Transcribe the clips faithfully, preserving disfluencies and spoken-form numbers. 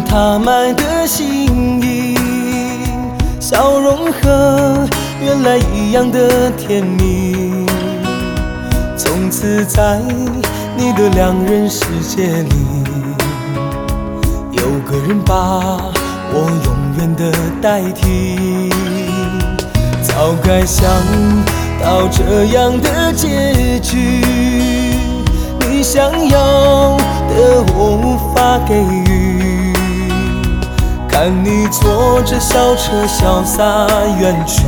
他埋的心意，笑容和原来一样的甜蜜。从此在你的两人世界里，有个人把我永远的代替。早该想到这样的结局，你想要的我无法给予，看你坐着小车潇洒远去，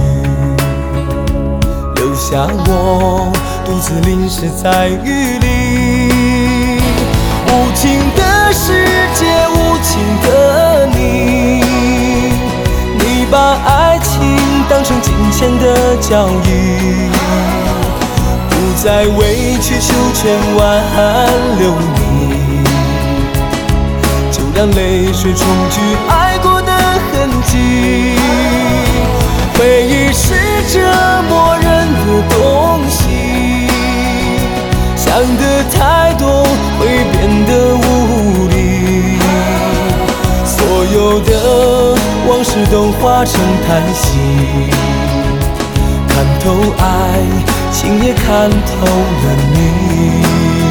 留下我独自淋湿在雨里。无情的世界，无情的你，你把爱情当成金钱的交易，不再委曲求全挽留你，就让泪水冲去爱过的痕迹。回忆是折磨人的东西，想的太多会变得无力，所有的往事都化成叹息。看透爱情，也看透了你。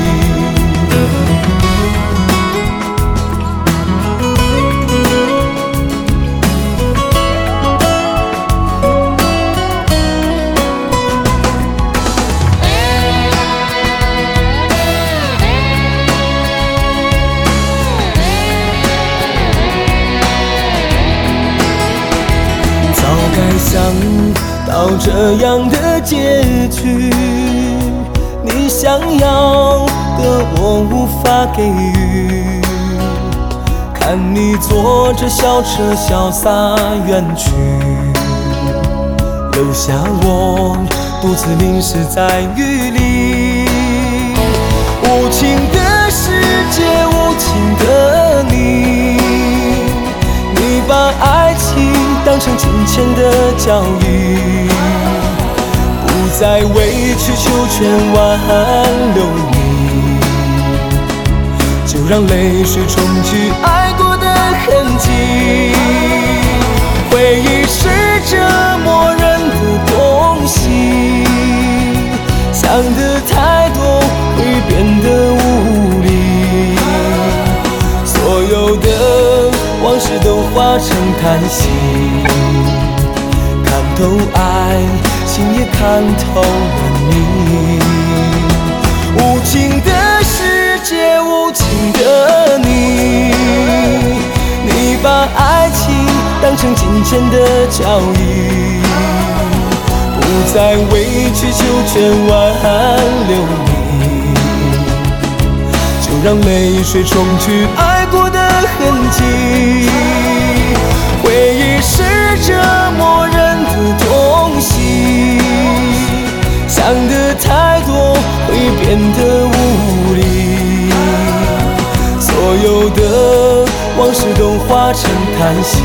想到这样的结局，你想要的我无法给予，看你坐着小车潇洒远去，留下我独自淋湿在雨里。无情的世界，无情的你，你把爱情当成金钱的交易，不再委曲求全挽留你，就让泪水冲去爱过的痕迹。回忆是折磨人的东西，想的太多会变得无力，所有的往事都化成叹息。看透爱情，也看透了你。无情的世界，无情的你，你把爱情当成金钱的交易，不再委曲求全挽留你，就让泪水冲去爱过的痕迹。回忆是折磨人的东西，想的太多会变得无力，所有的往事都化成叹息。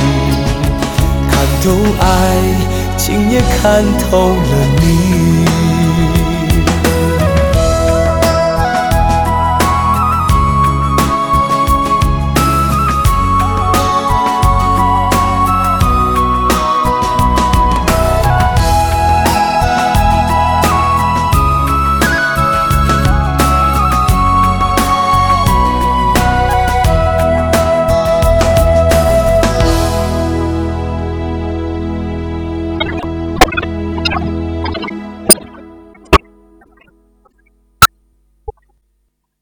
看透爱情，也看透了你。